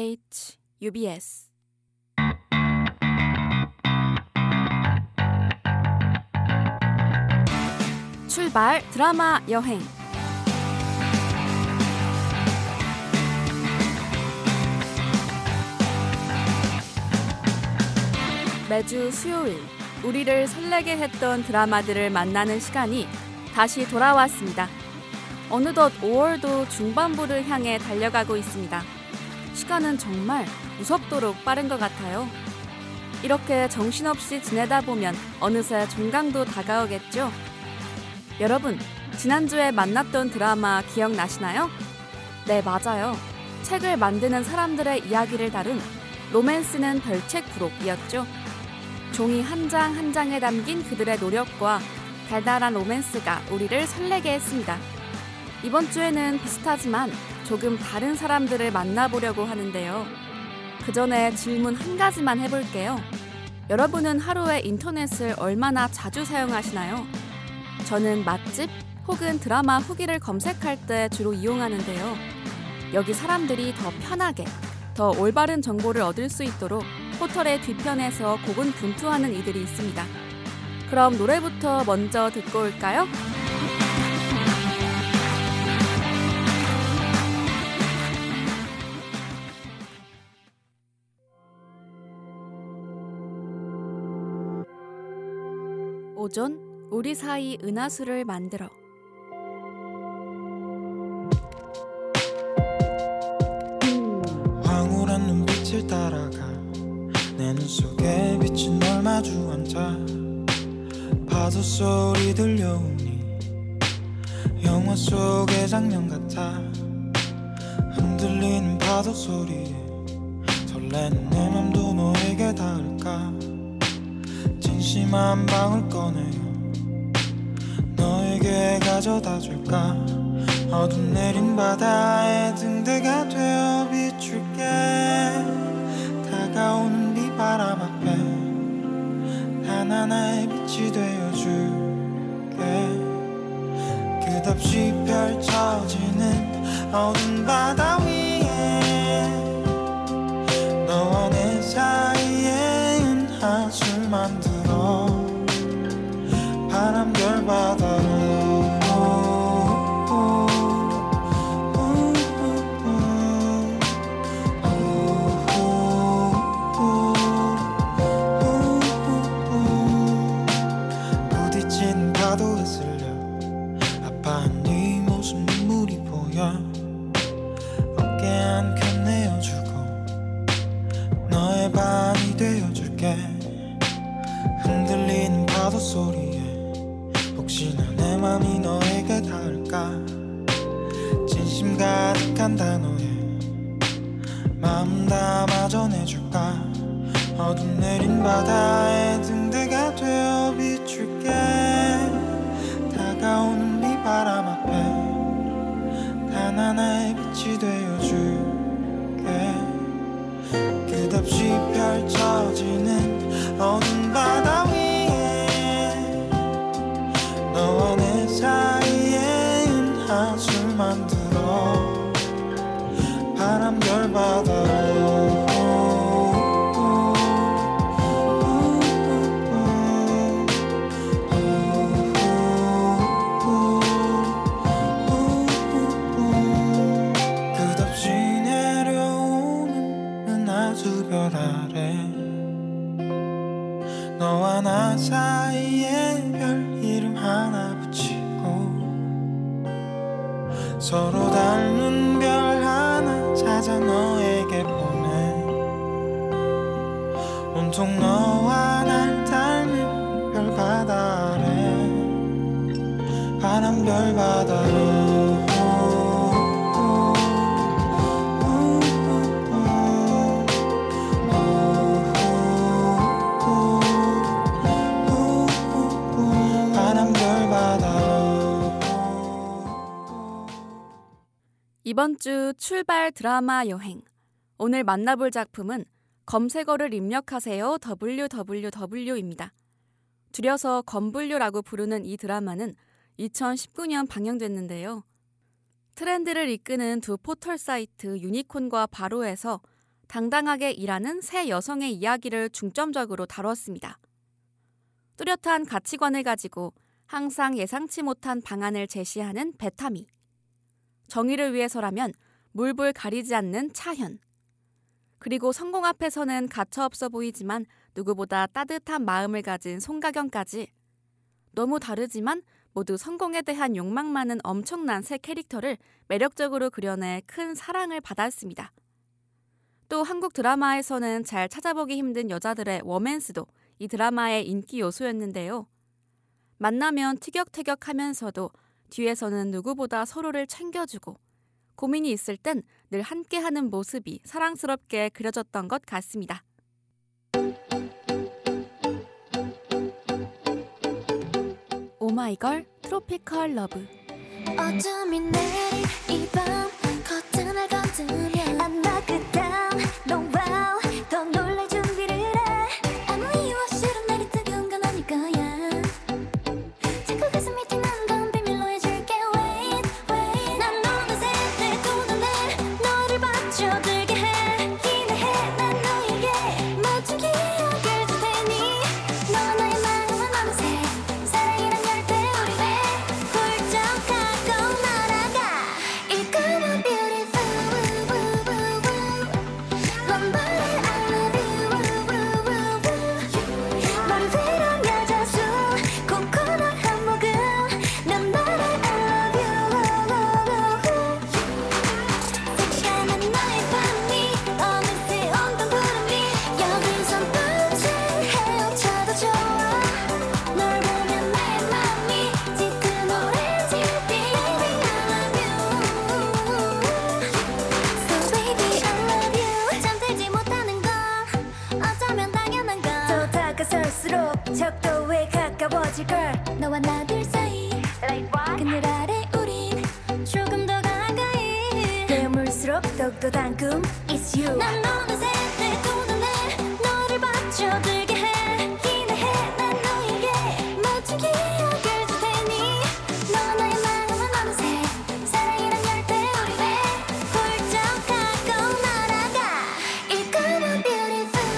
MBH UBS 출발 드라마 여행. 매주 수요일 우리를 설레게 했던 드라마들을 만나는 시간이 다시 돌아왔습니다. 어느덧 5월도 중반부를 향해 달려가고 있습니다. 시간은 정말 무섭도록 빠른 것 같아요. 이렇게 정신없이 지내다 보면 어느새 종강도 다가오겠죠? 여러분, 지난주에 만났던 드라마 기억나시나요? 네, 맞아요. 책을 만드는 사람들의 이야기를 다룬 로맨스는 별책 부록이었죠. 종이 한 장 한 장에 담긴 그들의 노력과 달달한 로맨스가 우리를 설레게 했습니다. 이번 주에는 비슷하지만 조금 다른 사람들을 만나보려고 하는데요. 그 전에 질문 한 가지만 해볼게요. 여러분은 하루에 인터넷을 얼마나 자주 사용하시나요? 저는 맛집 혹은 드라마 후기를 검색할 때 주로 이용하는데요. 여기 사람들이 더 편하게, 더 올바른 정보를 얻을 수 있도록 포털의 뒤편에서 고군분투하는 이들이 있습니다. 그럼 노래부터 먼저 듣고 올까요? 오존, 우리 사이 은하수를 만들어. 황홀한 눈빛을 따라가 내 눈 속에 비친 널 마주 앉아 파도 소리 들려오니 영화 속의 장면 같아. 흔들리는 파도 소리에 설레는 내 맘도 너에게 닿을까. 진심한 방울 꺼내어 너에게 가져다 줄까. 어둠 내린 바다에 등대가 되어 비출게. 다가오는 비바람 앞에 단 하나의 빛이 되어줄게. 끝없이 펼쳐지는 어두운 바다 위에 너와 내 사이에 은하수를 만들어 바람 별 바다로. 부딪힌 파도에 쓸려 아파한 네 모습 눈물이 보여. 어깨 한켠 내어주고 너의 밤이 되어줄게. 흔들리는 파도 소리에 혹시나 내 맘이 너에게 닿을까. 진심 가득한 단어에 마음 담아 전해줄까. 어둠 내린 바다에 등대가 되어 비출게. 다가오는 비바람 앞에 단 하나의 빛이 되어줄게. 끝없이 펼쳐지는 어두운 바다 위에 너와 내 사이에 은하수를 만들어 바람 별 바다로. 끝없이 내려오는 은하수별 아래 너와 나 사이에 별 이름 하나 붙이고 서로 닮은 별 하나 찾아 너에게 보내. 온통 너와 날 닮은 별 바다 아래 바람 별 바다로. 이번 주 출발 드라마 여행. 오늘 만나볼 작품은 검색어를 입력하세요 www입니다. 줄여서 검분류라고 부르는 이 드라마는 2019년 방영됐는데요. 트렌드를 이끄는 두 포털 사이트 유니콘과 바로에서 당당하게 일하는 세 여성의 이야기를 중점적으로 다뤘습니다. 뚜렷한 가치관을 가지고 항상 예상치 못한 방안을 제시하는 배타미. 정의를 위해서라면 물불 가리지 않는 차현. 그리고 성공 앞에서는 가차없어 보이지만 누구보다 따뜻한 마음을 가진 송가경까지 너무 다르지만 모두 성공에 대한 욕망 많은 엄청난 세 캐릭터를 매력적으로 그려내 큰 사랑을 받았습니다. 또 한국 드라마에서는 잘 찾아보기 힘든 여자들의 워맨스도 이 드라마의 인기 요소였는데요. 만나면 티격태격하면서도 뒤에서는 누구보다 서로를 챙겨주고 고민이 있을 땐 늘 함께하는 모습이 사랑스럽게 그려졌던 것 같습니다. 오마이걸 트로피컬 러브. 어둠이 내린 이 밤 커튼을 건드려 아마 그다음 넌 wow 더 놀랄 준비를 해 아무 이유 없이 내리 뜨거운 건 아닐 거야 자꾸 가슴이 뛰는 건 비밀로 해줄게 wait wait 난 어느새 내 눈을 너를 받쳐들게 해 기대해 난 너에게 멋진 기억을 줄 테니 너와 나의 마음은 어느새 사랑이란 열대 우리 왜 훌쩍 가고 날아가 이 꿈은 beautiful One body I love you 머리 위로 여자수 코코넛 한 모금 난 너를 I love you 새까만 너의 밤이 어느새 온통 구름이 여기선 뻔치 헤엄쳐도 좋아 널 보면 나의 맘이 짙은 오렌지 Baby I love you So baby I love you 잠들지 못하는 건 어쩌면 당연한 건 더 다가설수록 적도에 가까워질 걸 너와 나 둘 사이 그늘 아래 우린 조금 더 가까이 되물수록 더욱더 단 꿈 It's you 난 어느새 내 눈을 너를 받쳐들게 해 기대해 난 너에게 멋진 기억을 줄 테니 너와 나의 마음은 어느새 사랑이란 열대 우리 왜 훌쩍 가고 날아가 이 꿈은 beautiful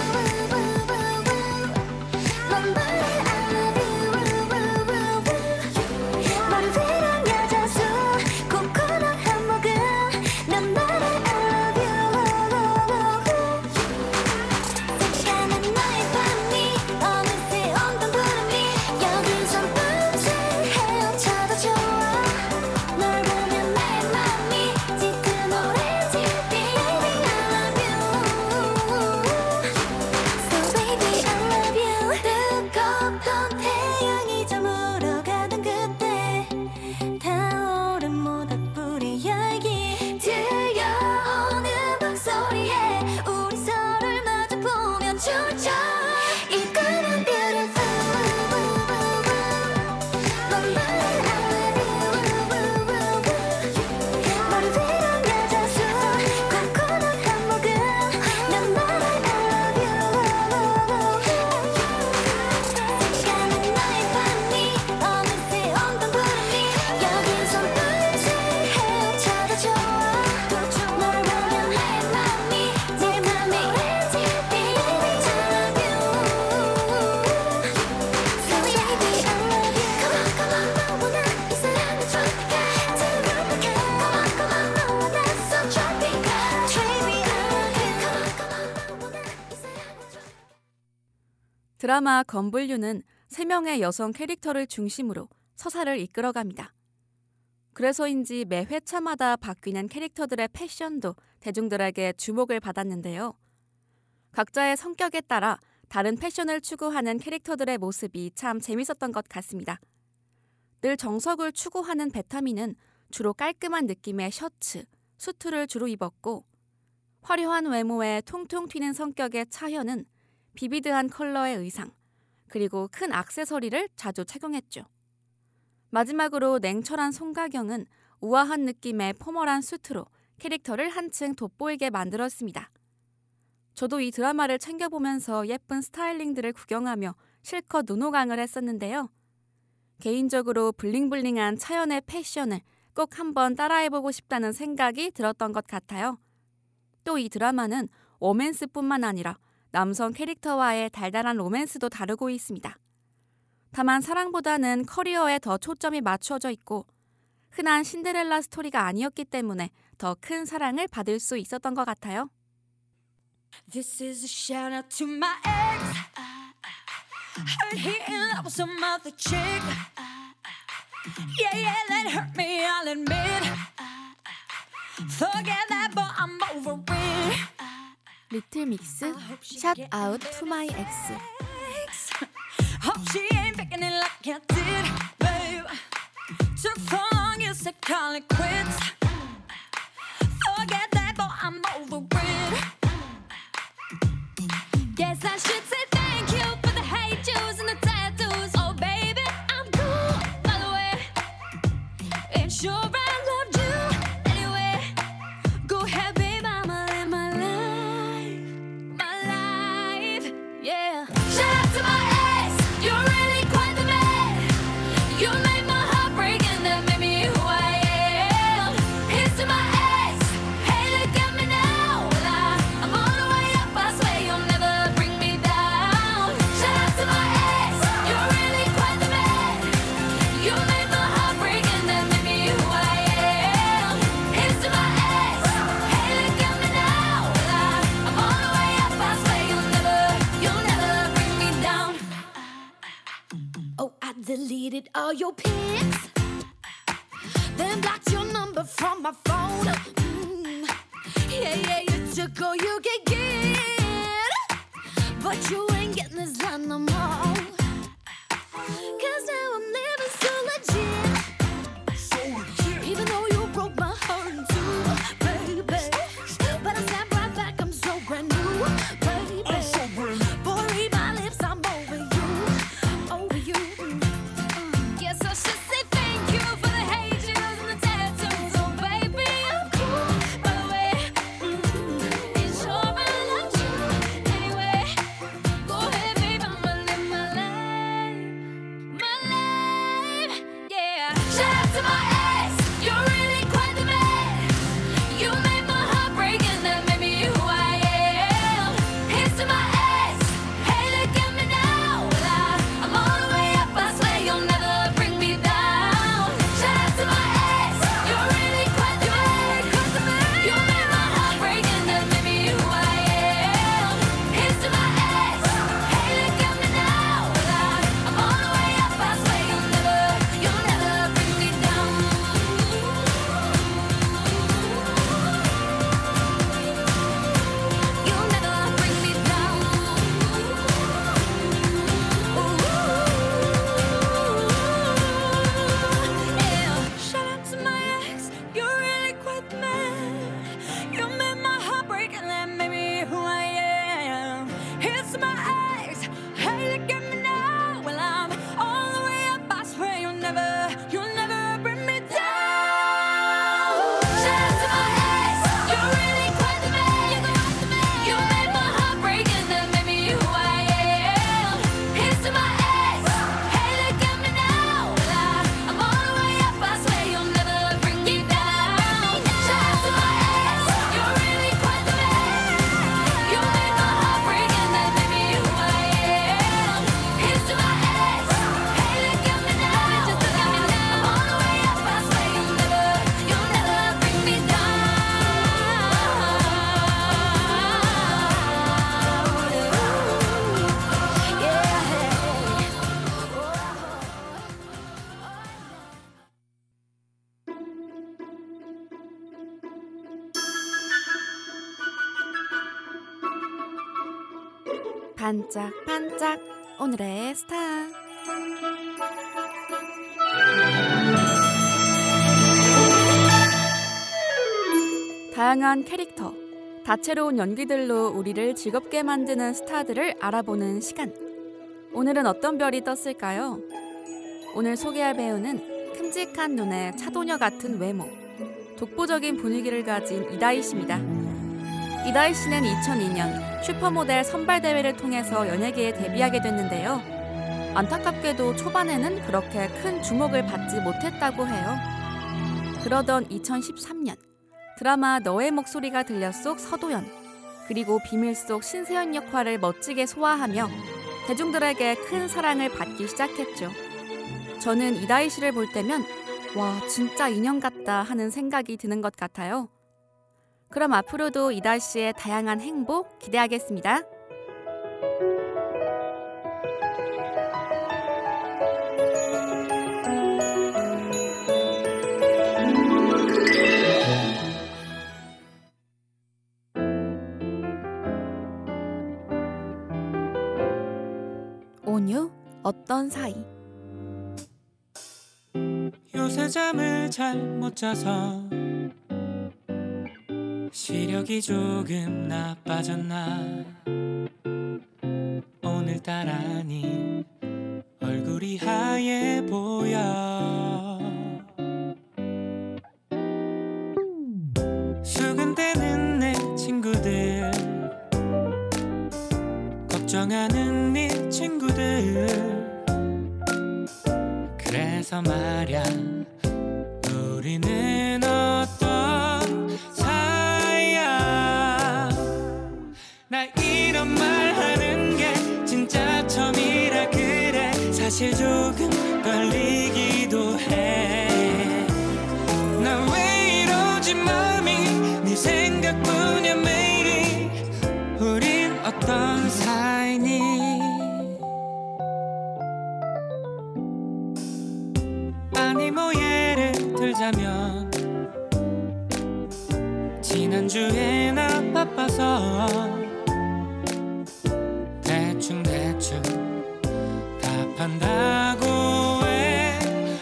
One body I love you 머리 위로 여자수 코코넛 한 모금 난 너를 I love you 새까만 너의 밤이 어느새 온통 구름이 여기선 뻔치 헤엄쳐도 좋아 널 보면 나의 맘이 짙은 오렌지 Baby I love you So baby I love you 뜨겁던 태양이 저물어 가던 그때 타오른 모닥불의 열기 들려오는 박소리에 우리 서로를 마주보며 춤춰 이 꿈은 beautiful One body I love you 머리 위로 여자수 코코넛 한 모금 난 너를 I love you 새까만 너의 밤이 어느새 온통 구름이 여기선 뻔치 헤엄쳐도 좋아 널 보면 나의 맘이 내 맘이 오렌지 Baby I love you So baby I love you Come on come on 너보다 이 사랑은 tropical 뜨겁게 Come on 너와 나 so tropical Baby I love you Come on 너보다 이 사랑은 tropical 드라마 건불류는 3명의 여성 캐릭터를 중심으로 서사를 이끌어갑니다. 그래서인지 매 회차마다 바뀌는 캐릭터들의 패션도 대중들에게 주목을 받았는데요. 각자의 성격에 따라 다른 패션을 추구하는 캐릭터들의 모습이 참 재밌었던 것 같습니다. 늘 정석을 추구하는 배타미는 주로 깔끔한 느낌의 셔츠, 수트를 주로 입었고 화려한 외모에 통통 튀는 성격의 차현은 비비드한 컬러의 의상, 그리고 큰 액세서리를 자주 착용했죠. 마지막으로 냉철한 송가경은 우아한 느낌의 포멀한 수트로 캐릭터를 한층 돋보이게 만들었습니다. 저도 이 드라마를 챙겨보면서 예쁜 스타일링들을 구경하며 실컷 눈호강을 했었는데요. 개인적으로 블링블링한 차연의 패션을 꼭 한번 따라해보고 싶다는 생각이 들었던 것 같아요. 또 이 드라마는 워맨스뿐만 아니라 남성 캐릭터와의 달달한 로맨스도 다루고 있습니다. 다만 사랑보다는 커리어에 더 초점이 맞춰져 있고 흔한 신데렐라 스토리가 아니었기 때문에 더 큰 사랑을 받을 수 있었던 것 같아요. This is a shout out to my ex. Heard he in love with some other chick. Yeah, yeah, that hurt me, I'll admit. Forget that, but I'm over it. 리틀 믹스, Shout Out to My Ex. Hope she ain't picking it like I did, babe. Took so long, you said call it quits. Forget that, but I'm over it. Guess I should say thank you for the hate juice and the tattoos. Oh, baby, I'm cool, by the way. And sure, I loved you anyway. Go ahead, babe, I'ma live my life, yeah. Shout out to my ex, you're really quite the man. You made my heart break and that made me who I am. Here's to my ex, hey, look at me now. Well, I'm on the way up, I swear you'll never bring me down. Shout out to my ex, you're really quite the man. You made my heart break and that made me who I am. Here's to my ex, hey, look at me now. Well, I'm on the way up, I swear you'll never bring me down. Oh, I deleted all your pics, then blocked your number from my phone. Yeah, yeah, you took all you could get, but you ain't getting this done no more. 'Cause now I'm living so legit, even though you broke my heart in two, baby. But I snap right back, I'm so brand new, baby. Boy, read my lips, I'm over you, over you. Guess I should say thank you for the hate juice and the tattoos. Oh, baby, I'm cool, by the way. And sure, I loved you anyway. Go ahead, babe, I'ma live my life, yeah. Shout out to my ex, you're really quite the man. You made my heart break and that made me who I am. Here's to my ex, hey, look at me now. Well, I'm all the way up, I swear you'll never bring me down. Shout out to my ex, you're really quite the man. You made my heart break and that made me who I am. Here's to my ex, hey, look at me now. Well, I'm all the way up, I swear you'll never bring me down. You'll never bring me down. Yeah. Shout out to my ex, you're really quite the man. You made my heart break and that made me who I am. Here's to my ex, hey, look at me now. Well, I'm all the way up, I swear you'll never bring me down. Shout out to my ex, you're really quite the man. You made my heart break and that made me who I am. Here's to my ex, hey, look at me now. Well, I'm all the way up, I swear you'll never bring me down. Shout out to my ex, you're really quite the man. You made my heart break and that made me who I am. Here's to my ex, hey, look at me now. Just look at me now. I'm all the way up, I swear you'll never bring me down. 반짝반짝 오늘의 스타. 다양한 캐릭터, 다채로운 연기들로 우리를 즐겁게 만드는 스타들을 알아보는 시간. 오늘은 어떤 별이 떴을까요? 오늘 소개할 배우는 큼직한 눈에 차도녀 같은 외모, 독보적인 분위기를 가진 이다희 씨입니다. 이다희 씨는 2002년 슈퍼모델 선발대회를 통해서 연예계에 데뷔하게 됐는데요. 안타깝게도 초반에는 그렇게 큰 주목을 받지 못했다고 해요. 그러던 2013년 드라마 너의 목소리가 들려 속 서도연, 그리고 비밀 속 신세연 역할을 멋지게 소화하며 대중들에게 큰 사랑을 받기 시작했죠. 저는 이다희 씨를 볼 때면 와, 진짜 인형 같다 하는 생각이 드는 것 같아요. 그럼 앞으로도 이다희 씨의 다양한 행복 기대하겠습니다. 온유 어떤 사이. 요새 잠을 잘 못 자서 시력이 조금 나빠졌나. 오늘따라니 얼굴이 하얘 보여. 수근대는 내 친구들, 걱정하는 네 친구들. 그래서 말야, 우리는 어떤 사이야. 나 이런 말 하는 게 진짜 처음이라 그래. 사실 조금 떨리기도 해. 나 왜 이러지 맘이 네 생각뿐이야 매일이. 우린 어떤 사이니. 아니 뭐 예를 들자면 지난주에 나 바빠서 대충 답한다고 왜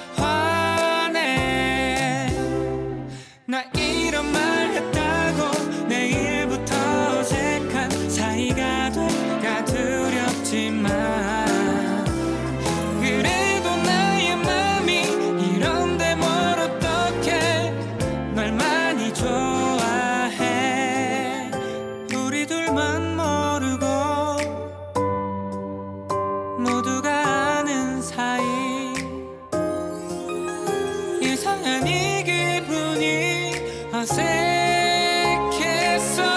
화내. 나 이런 말 했다고 내일부터 어색한 사이가 될까 두렵지만 그래도 나의 맘이 이런데 뭘 어떡해. 널 많이 좋아해. 우리 둘만 모르고 모두가 아는 사이. 이상한 이 기분이 어색했어.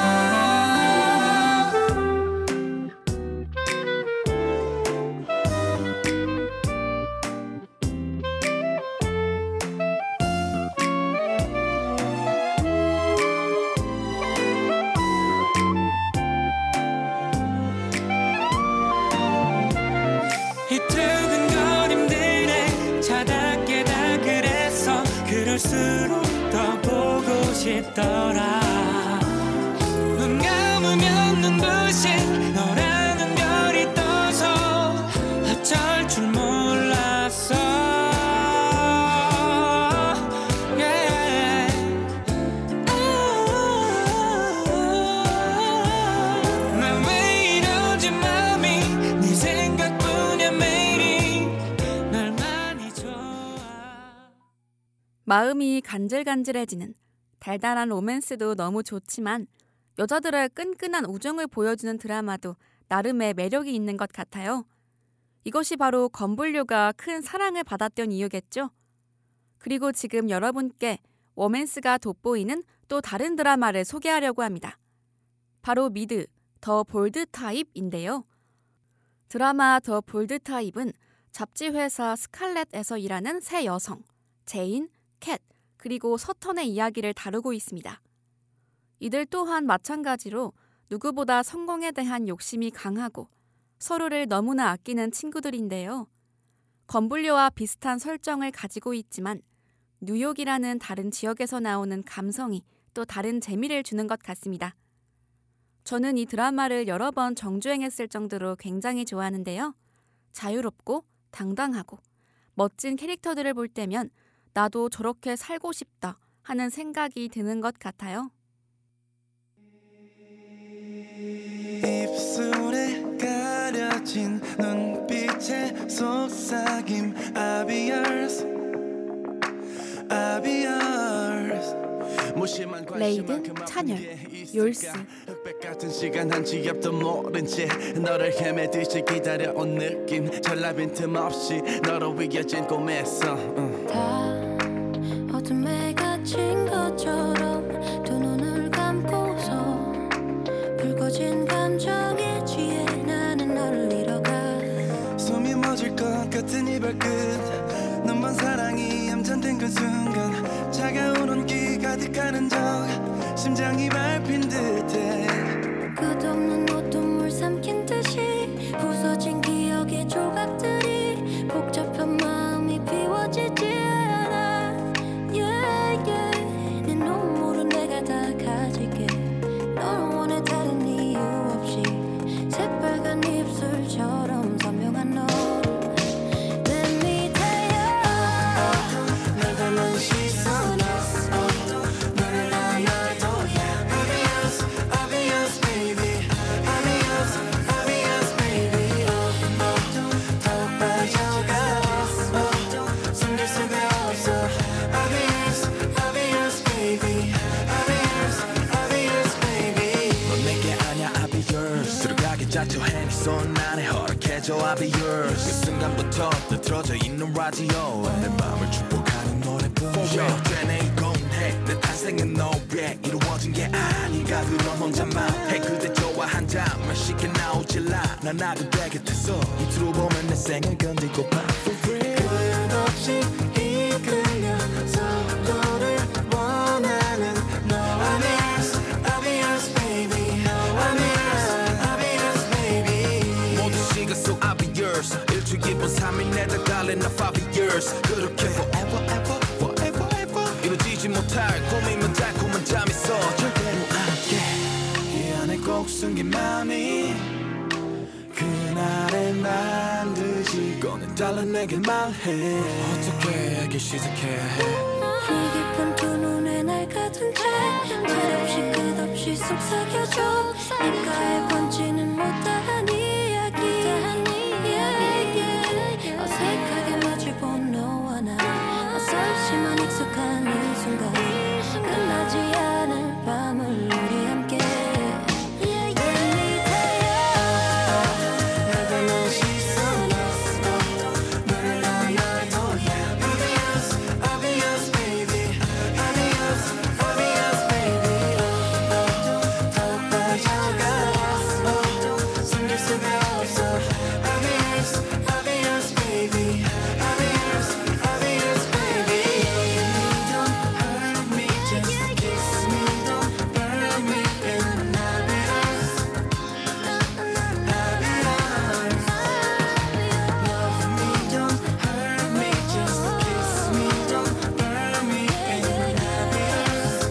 이 두근거림들에 자다 깨다 그래서 그럴수록 더 보고 싶더라. 눈 감으면 눈부신 너라는 별이 떠서 어쩔 줄 몰랐어. Yeah. 나 왜 이러지 맘이 네 생각뿐이야 매일이. 널 많이 좋아. 마음이 간질간질해지는 달달한 로맨스도 너무 좋지만 여자들의 끈끈한 우정을 보여주는 드라마도 나름의 매력이 있는 것 같아요. 이것이 바로 건불료가 큰 사랑을 받았던 이유겠죠. 그리고 지금 여러분께 로맨스가 돋보이는 또 다른 드라마를 소개하려고 합니다. 바로 미드, 더 볼드 타입인데요. 드라마 더 볼드 타입은 잡지 회사 스칼렛에서 일하는 세 여성, 제인, 캣, 그리고 서턴의 이야기를 다루고 있습니다. 이들 또한 마찬가지로 누구보다 성공에 대한 욕심이 강하고 서로를 너무나 아끼는 친구들인데요. 건불료와 비슷한 설정을 가지고 있지만 뉴욕이라는 다른 지역에서 나오는 감성이 또 다른 재미를 주는 것 같습니다. 저는 이 드라마를 여러 번 정주행했을 정도로 굉장히 좋아하는데요. 자유롭고 당당하고 멋진 캐릭터들을 볼 때면 나도 저렇게 살고 싶다 하는 생각이 드는 것 같아요. 입술에 가려진 눈빛의 속삭임 I'll be yours I'll be yours. 레이든, 찬열, 욜스. 흑백 같은 시간 한 지 앞도 모른 채 너를 헤매듯이 기다려온 느낌. 전라 빈틈없이 너로 이어진 꿈에서 다 어둠에 갇힌 것처럼 두 눈을 감고서 감정에 취해 나는 너를 잃어가 숨이 멎을 것 같은 이 발끝 눈먼 사랑이 얌전된 그 순간 차가운 온기 가득하는 적 심장이 밟힌 듯해 끝없는 노동물 삼킨 듯이 부서진 기억의 조각들이 복잡한 마음이 비워지지 않아 yeah, yeah. 내 눈물은 내가 다 가질게 널 원해 다른 이유 없이 새빨간 입술처럼 선명한 너를 내 밑에야 날 닮은 시선에 너를 난 날도 Obvious, obvious baby Obvious, obvious baby 더욱 빠져가 숨길 수가 없어 Obvious, obvious baby Obvious, obvious baby 넌 내게 아냐 I'll be yours 들어가기 자초 핸이 손 안에 허락해줘 I'll be yours 그 순간부터 뜨틀어져 있는 라디오에 내 맘을 축복하는 노래뿐 For real 되네 이건 해내 탄생은 너에 이루어진 게 아닌가 그런 혼자만 해 그대 좋아 한 잔만 쉽게 나오질라 난 나도 내 곁에서 입술로 보면 내 생을 건들고파 For real 끝없이 이끌려 서로를 원하는 너 Obvious, obvious baby Obvious, obvious baby 모든 시간 속 I'll be yours 1초 2분 3일 내다 달린 나 5 years 그렇게 forever ever forever ever 이루어지지 못할 고민만 달콤한 잠이 있어 절대로 안게 이 안에 꼭 숨긴 맘이 그날의 반드시 꺼내달라 내게 말해 어떻게 얘기 시작해야 해 이 깊은 두 눈에 날 가둔 채 말없이 끝없이 속삭여줘 입가에 번지는 못다한 이야기 어색하게 마주본 너와 나 낯설지만 익숙한 이 순간 끝나지 않을 밤을 우리 함께 내 밑에야 날 닮은 시선에 너를 난 날도 Obvious, obvious baby Obvious, obvious baby 더욱 빠져가 숨길 수가 없어 Obvious, obvious baby Obvious, obvious baby Don't hurt me, just kiss me Don't burn me in obvious Love me, don't hurt me, just kiss me Don't burn me in obvious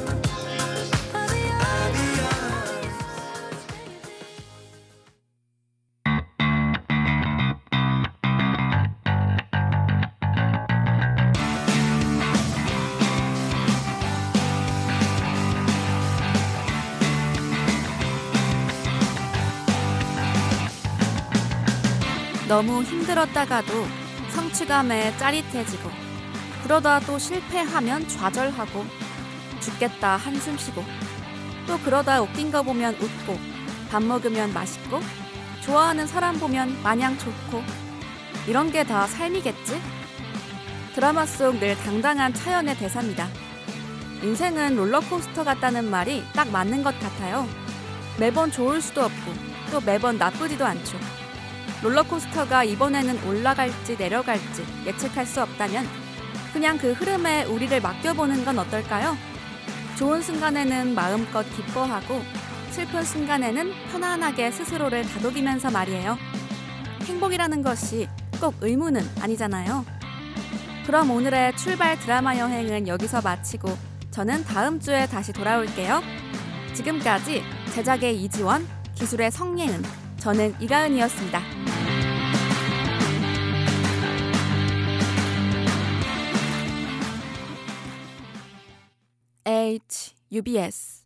너무 힘들었다가도 성취감에 짜릿해지고 그러다 또 실패하면 좌절하고 죽겠다 한숨 쉬고 또 그러다 웃긴 거 보면 웃고 밥 먹으면 맛있고 좋아하는 사람 보면 마냥 좋고 이런 게 다 삶이겠지? 드라마 속 늘 당당한 차연의 대사입니다. 인생은 롤러코스터 같다는 말이 딱 맞는 것 같아요. 매번 좋을 수도 없고 또 매번 나쁘지도 않죠. 롤러코스터가 이번에는 올라갈지 내려갈지 예측할 수 없다면 그냥 그 흐름에 우리를 맡겨보는 건 어떨까요? 좋은 순간에는 마음껏 기뻐하고 슬픈 순간에는 편안하게 스스로를 다독이면서 말이에요. 행복이라는 것이 꼭 의무는 아니잖아요. 그럼 오늘의 출발 드라마 여행은 여기서 마치고 저는 다음 주에 다시 돌아올게요. 지금까지 제작의 이지원, 기술의 성예은, 저는 이가은이었습니다. HUBS